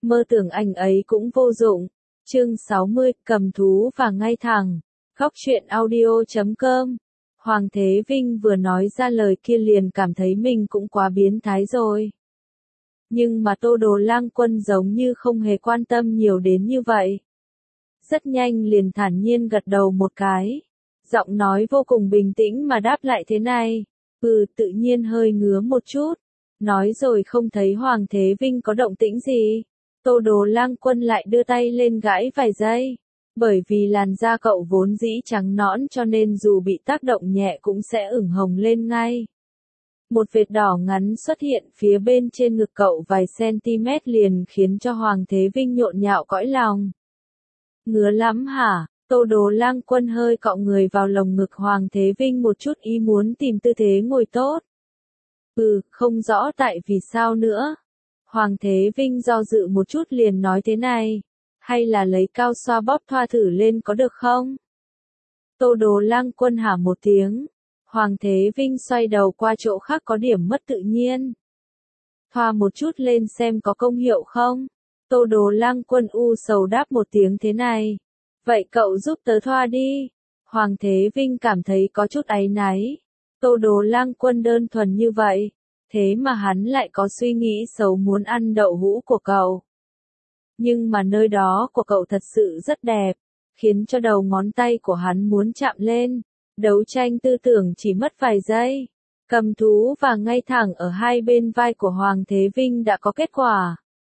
Mơ tưởng anh ấy cũng vô dụng. Chương 60, cầm thú và ngay thẳng. Góc truyện audio.com. Hoàng Thế Vinh vừa nói ra lời kia liền cảm thấy mình cũng quá biến thái rồi. Nhưng mà Tô Đồ Lang Quân giống như không hề quan tâm nhiều đến như vậy. Rất nhanh liền thản nhiên gật đầu một cái. Giọng nói vô cùng bình tĩnh mà đáp lại thế này. Tự nhiên hơi ngứa một chút. Nói rồi không thấy Hoàng Thế Vinh có động tĩnh gì. Tô Đồ Lang Quân lại đưa tay lên gãi vài giây. Bởi vì làn da cậu vốn dĩ trắng nõn cho nên dù bị tác động nhẹ cũng sẽ ửng hồng lên ngay. Một vệt đỏ ngắn xuất hiện phía bên trên ngực cậu vài cm liền khiến cho Hoàng Thế Vinh nhộn nhạo cõi lòng. Ngứa lắm hả? Tô Đồ Lang Quân hơi cọ người vào lồng ngực Hoàng Thế Vinh một chút ý muốn tìm tư thế ngồi tốt. Không rõ tại vì sao nữa. Hoàng Thế Vinh do dự một chút liền nói thế này. Hay là lấy cao xoa bóp thoa thử lên có được không? Tô Đồ Lang Quân hả một tiếng. Hoàng Thế Vinh xoay đầu qua chỗ khác có điểm mất tự nhiên. Thoa một chút lên xem có công hiệu không? Tô Đồ Lang Quân u sầu đáp một tiếng thế này. Vậy cậu giúp tớ thoa đi. Hoàng Thế Vinh cảm thấy có chút áy náy. Tô Đồ Lang Quân đơn thuần như vậy. Thế mà hắn lại có suy nghĩ xấu muốn ăn đậu hũ của cậu. Nhưng mà nơi đó của cậu thật sự rất đẹp. Khiến cho đầu ngón tay của hắn muốn chạm lên. Đấu tranh tư tưởng chỉ mất vài giây. Cầm thú và ngay thẳng ở hai bên vai của Hoàng Thế Vinh đã có kết quả.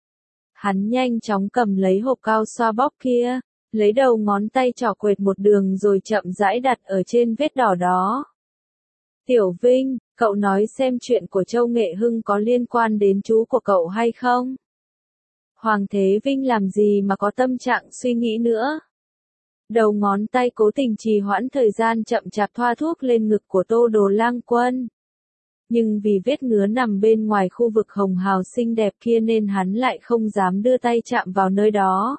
Hắn nhanh chóng cầm lấy hộp cao xoa bóp kia. Lấy đầu ngón tay trỏ quệt một đường rồi chậm rãi đặt ở trên vết đỏ đó. Tiểu Vinh, cậu nói xem chuyện của Châu Nghệ Hưng có liên quan đến chú của cậu hay không? Hoàng Thế Vinh làm gì mà có tâm trạng suy nghĩ nữa? Đầu ngón tay cố tình trì hoãn thời gian chậm chạp thoa thuốc lên ngực của Tô Đồ Lang Quân. Nhưng vì vết ngứa nằm bên ngoài khu vực hồng hào xinh đẹp kia nên hắn lại không dám đưa tay chạm vào nơi đó.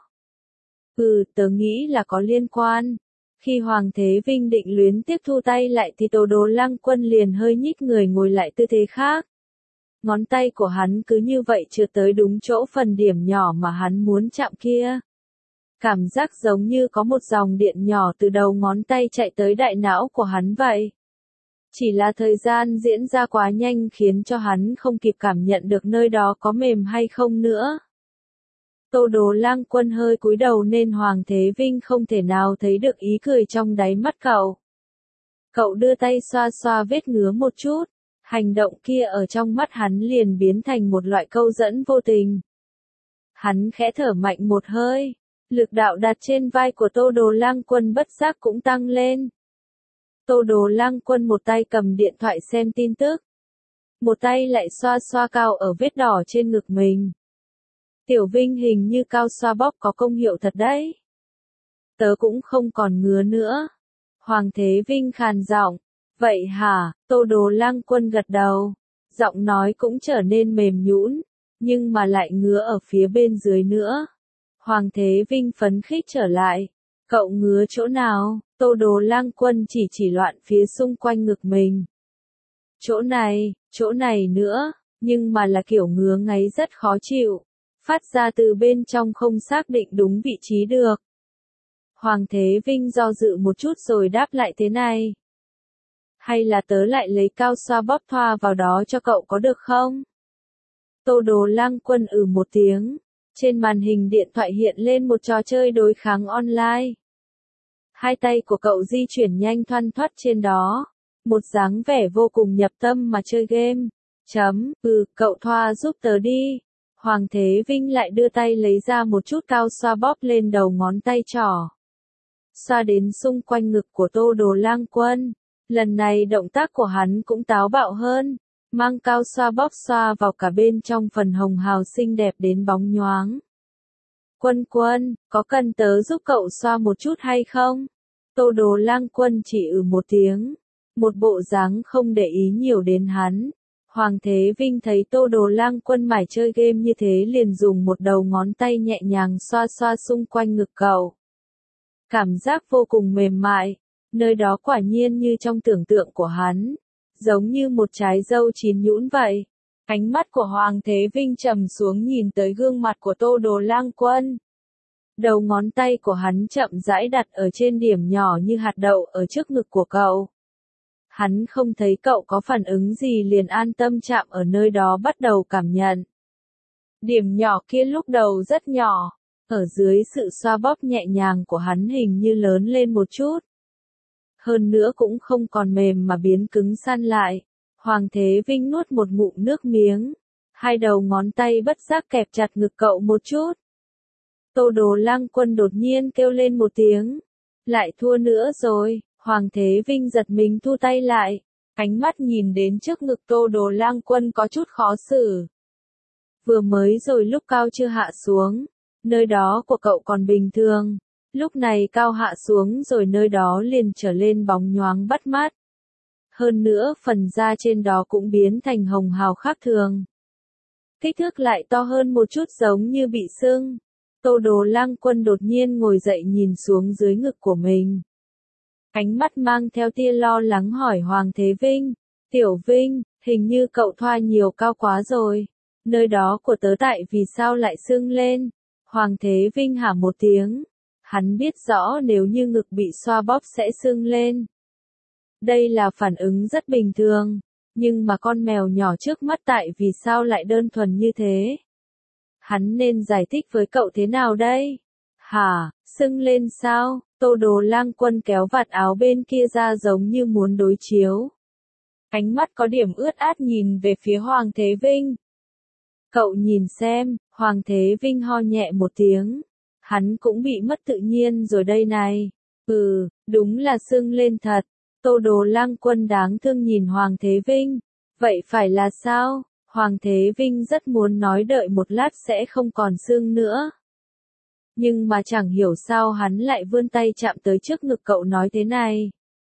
Tớ nghĩ là có liên quan. Khi Hoàng Thế Vinh định luyến tiếc thu tay lại thì Tô Đồ Lang Quân liền hơi nhích người ngồi lại tư thế khác. Ngón tay của hắn cứ như vậy chưa tới đúng chỗ phần điểm nhỏ mà hắn muốn chạm kia. Cảm giác giống như có một dòng điện nhỏ từ đầu ngón tay chạy tới đại não của hắn vậy. Chỉ là thời gian diễn ra quá nhanh khiến cho hắn không kịp cảm nhận được nơi đó có mềm hay không nữa. Tô Đồ Lang Quân hơi cúi đầu nên Hoàng Thế Vinh không thể nào thấy được ý cười trong đáy mắt cậu. Cậu đưa tay xoa xoa vết ngứa một chút, hành động kia ở trong mắt hắn liền biến thành một loại câu dẫn vô tình. Hắn khẽ thở mạnh một hơi, lực đạo đặt trên vai của Tô Đồ Lang Quân bất giác cũng tăng lên. Tô Đồ Lang Quân một tay cầm điện thoại xem tin tức, một tay lại xoa xoa cao ở vết đỏ trên ngực mình. Tiểu Vinh hình như cao xoa bóp có công hiệu thật đấy. Tớ cũng không còn ngứa nữa. Hoàng Thế Vinh khàn giọng. Vậy hả? Tô Đồ Lang Quân gật đầu. Giọng nói cũng trở nên mềm nhũn, nhưng mà lại ngứa ở phía bên dưới nữa. Hoàng Thế Vinh phấn khích trở lại. Cậu ngứa chỗ nào? Tô Đồ Lang Quân chỉ loạn phía xung quanh ngực mình. Chỗ này nữa, nhưng mà là kiểu ngứa ngáy rất khó chịu. Phát ra từ bên trong không xác định đúng vị trí được. Hoàng Thế Vinh do dự một chút rồi đáp lại thế này. Hay là tớ lại lấy cao xoa bóp thoa vào đó cho cậu có được không? Tô Đồ Lang Quân một tiếng. Trên màn hình điện thoại hiện lên một trò chơi đối kháng online. Hai tay của cậu di chuyển nhanh thoăn thoắt trên đó. Một dáng vẻ vô cùng nhập tâm mà chơi game. Cậu thoa giúp tớ đi. Hoàng Thế Vinh lại đưa tay lấy ra một chút cao xoa bóp lên đầu ngón tay trỏ. Xoa đến xung quanh ngực của Tô Đồ Lang Quân. Lần này động tác của hắn cũng táo bạo hơn. Mang cao xoa bóp xoa vào cả bên trong phần hồng hào xinh đẹp đến bóng nhoáng. Quân, có cần tớ giúp cậu xoa một chút hay không? Tô Đồ Lang Quân chỉ một tiếng. Một bộ dáng không để ý nhiều đến hắn. Hoàng Thế Vinh thấy Tô Đồ Lang Quân mải chơi game như thế liền dùng một đầu ngón tay nhẹ nhàng xoa xoa xung quanh ngực cậu. Cảm giác vô cùng mềm mại, nơi đó quả nhiên như trong tưởng tượng của hắn, giống như một trái dâu chín nhũn vậy. Ánh mắt của Hoàng Thế Vinh trầm xuống nhìn tới gương mặt của Tô Đồ Lang Quân. Đầu ngón tay của hắn chậm rãi đặt ở trên điểm nhỏ như hạt đậu ở trước ngực của cậu. Hắn không thấy cậu có phản ứng gì liền an tâm chạm ở nơi đó bắt đầu cảm nhận. Điểm nhỏ kia lúc đầu rất nhỏ, ở dưới sự xoa bóp nhẹ nhàng của hắn hình như lớn lên một chút. Hơn nữa cũng không còn mềm mà biến cứng săn lại. Hoàng Thế Vinh nuốt một ngụm nước miếng. Hai đầu ngón tay bất giác kẹp chặt ngực cậu một chút. Tô Đồ Lang Quân đột nhiên kêu lên một tiếng. Lại thua nữa rồi. Hoàng Thế Vinh giật mình thu tay lại. Ánh mắt nhìn đến trước ngực Tô Đồ Lang Quân có chút khó xử. Vừa mới rồi lúc cao chưa hạ xuống. Nơi đó của cậu còn bình thường. Lúc này cao hạ xuống rồi nơi đó liền trở lên bóng nhoáng bắt mắt. Hơn nữa phần da trên đó cũng biến thành hồng hào khác thường. Kích thước lại to hơn một chút giống như bị sưng. Tô Đồ Lang Quân đột nhiên ngồi dậy nhìn xuống dưới ngực của mình. Ánh mắt mang theo tia lo lắng hỏi Hoàng Thế Vinh. Tiểu Vinh, hình như cậu thoa nhiều cao quá rồi. Nơi đó của tớ tại vì sao lại sưng lên? Hoàng Thế Vinh hả một tiếng. Hắn biết rõ nếu như ngực bị xoa bóp sẽ sưng lên. Đây là phản ứng rất bình thường. Nhưng mà con mèo nhỏ trước mắt tại vì sao lại đơn thuần như thế? Hắn nên giải thích với cậu thế nào đây? Hả, sưng lên sao? Tô Đồ Lang Quân kéo vạt áo bên kia ra giống như muốn đối chiếu. Ánh mắt có điểm ướt át nhìn về phía Hoàng Thế Vinh. Cậu nhìn xem, Hoàng Thế Vinh ho nhẹ một tiếng. Hắn cũng bị mất tự nhiên rồi đây này. Đúng là sưng lên thật. Tô Đồ Lang Quân đáng thương nhìn Hoàng Thế Vinh. Vậy phải là sao? Hoàng Thế Vinh rất muốn nói đợi một lát sẽ không còn sưng nữa. Nhưng mà chẳng hiểu sao hắn lại vươn tay chạm tới trước ngực cậu nói thế này.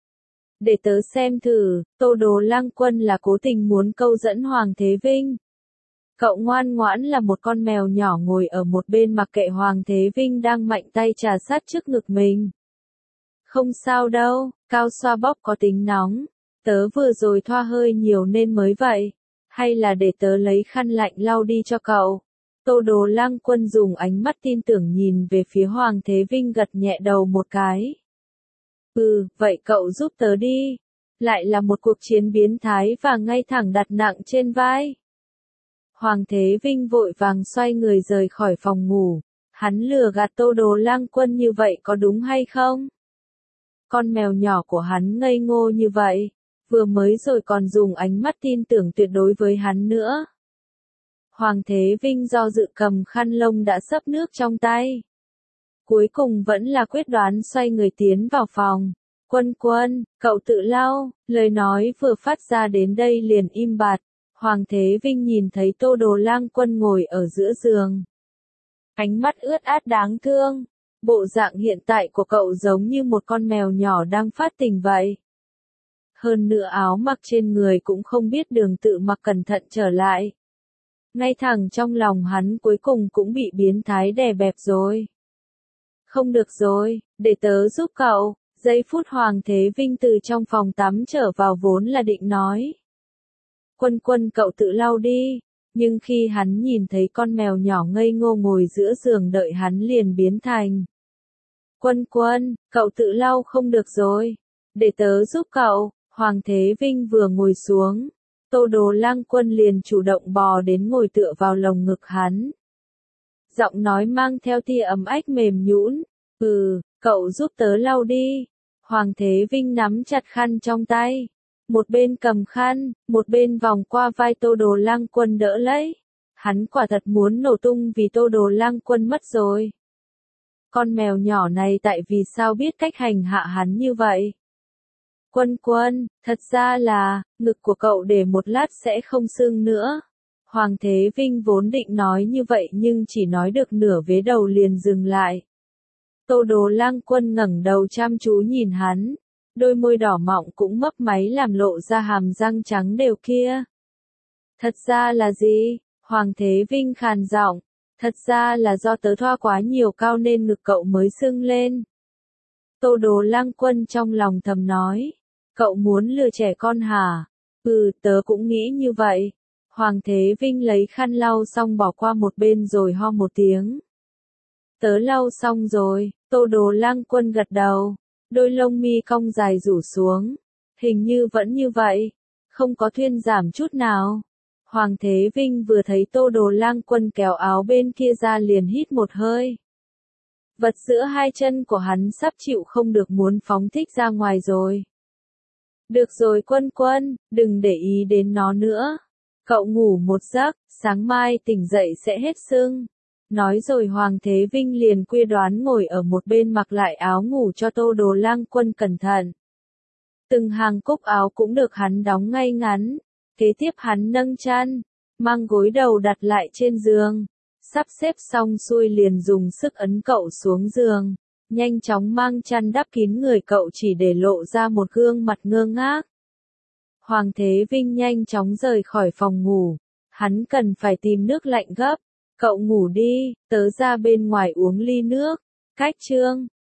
Để tớ xem thử, Tô Đồ Lang Quân là cố tình muốn câu dẫn Hoàng Thế Vinh. Cậu ngoan ngoãn là một con mèo nhỏ ngồi ở một bên mặc kệ Hoàng Thế Vinh đang mạnh tay trà sát trước ngực mình. Không sao đâu, cao xoa bóp có tính nóng. Tớ vừa rồi thoa hơi nhiều nên mới vậy. Hay là để tớ lấy khăn lạnh lau đi cho cậu. Tô Đồ Lang Quân dùng ánh mắt tin tưởng nhìn về phía Hoàng Thế Vinh gật nhẹ đầu một cái. Vậy cậu giúp tớ đi. Lại là một cuộc chiến biến thái và ngay thẳng đặt nặng trên vai. Hoàng Thế Vinh vội vàng xoay người rời khỏi phòng ngủ. Hắn lừa gạt Tô Đồ Lang Quân như vậy có đúng hay không? Con mèo nhỏ của hắn ngây ngô như vậy. Vừa mới rồi còn dùng ánh mắt tin tưởng tuyệt đối với hắn nữa. Hoàng Thế Vinh do dự cầm khăn lông đã xấp nước trong tay. Cuối cùng vẫn là quyết đoán xoay người tiến vào phòng. Quân, cậu tự lau, lời nói vừa phát ra đến đây liền im bặt. Hoàng Thế Vinh nhìn thấy Tô Đồ Lang Quân ngồi ở giữa giường. Ánh mắt ướt át đáng thương. Bộ dạng hiện tại của cậu giống như một con mèo nhỏ đang phát tình vậy. Hơn nữa áo mặc trên người cũng không biết đường tự mặc cẩn thận trở lại. Ngay thẳng trong lòng hắn cuối cùng cũng bị biến thái đè bẹp rồi. Không được rồi, để tớ giúp cậu. Giây phút Hoàng Thế Vinh từ trong phòng tắm trở vào vốn là định nói. Quân cậu tự lau đi. Nhưng khi hắn nhìn thấy con mèo nhỏ ngây ngô ngồi giữa giường đợi hắn liền biến thành. Quân, cậu tự lau không được rồi. Để tớ giúp cậu. Hoàng Thế Vinh vừa ngồi xuống. Tô Đồ Lang Quân liền chủ động bò đến ngồi tựa vào lồng ngực hắn. Giọng nói mang theo tia ấm ách mềm nhũn. Cậu giúp tớ lau đi. Hoàng Thế Vinh nắm chặt khăn trong tay. Một bên cầm khăn, một bên vòng qua vai Tô Đồ Lang Quân đỡ lấy. Hắn quả thật muốn nổ tung vì Tô Đồ Lang Quân mất rồi. Con mèo nhỏ này tại vì sao biết cách hành hạ hắn như vậy? Quân, thật ra là, ngực của cậu để một lát sẽ không sưng nữa. Hoàng Thế Vinh vốn định nói như vậy nhưng chỉ nói được nửa vế đầu liền dừng lại. Tô Đồ Lang Quân ngẩng đầu chăm chú nhìn hắn. Đôi môi đỏ mọng cũng mấp máy làm lộ ra hàm răng trắng đều kia. Thật ra là gì? Hoàng Thế Vinh khàn giọng. Thật ra là do tớ thoa quá nhiều cao nên ngực cậu mới sưng lên. Tô Đồ Lang Quân trong lòng thầm nói. Cậu muốn lừa trẻ con hả? Tớ cũng nghĩ như vậy. Hoàng Thế Vinh lấy khăn lau xong bỏ qua một bên rồi ho một tiếng. Tớ lau xong rồi, Tô Đồ Lang Quân gật đầu, đôi lông mi cong dài rủ xuống. Hình như vẫn như vậy, không có thuyên giảm chút nào. Hoàng Thế Vinh vừa thấy Tô Đồ Lang Quân kéo áo bên kia ra liền hít một hơi. Vật giữa hai chân của hắn sắp chịu không được muốn phóng thích ra ngoài rồi. Được rồi Quân Quân, đừng để ý đến nó nữa. Cậu ngủ một giấc, sáng mai tỉnh dậy sẽ hết sưng. Nói rồi Hoàng Thế Vinh liền quyết đoán ngồi ở một bên mặc lại áo ngủ cho Tô Đồ Lang Quân cẩn thận. Từng hàng cúc áo cũng được hắn đóng ngay ngắn. Kế tiếp hắn nâng chăn, mang gối đầu đặt lại trên giường. Sắp xếp xong xuôi liền dùng sức ấn cậu xuống giường. Nhanh chóng mang chăn đắp kín người cậu chỉ để lộ ra một gương mặt ngơ ngác. Hoàng Thế Vinh nhanh chóng rời khỏi phòng ngủ. Hắn cần phải tìm nước lạnh gấp. Cậu ngủ đi, tớ ra bên ngoài uống ly nước. Cách chương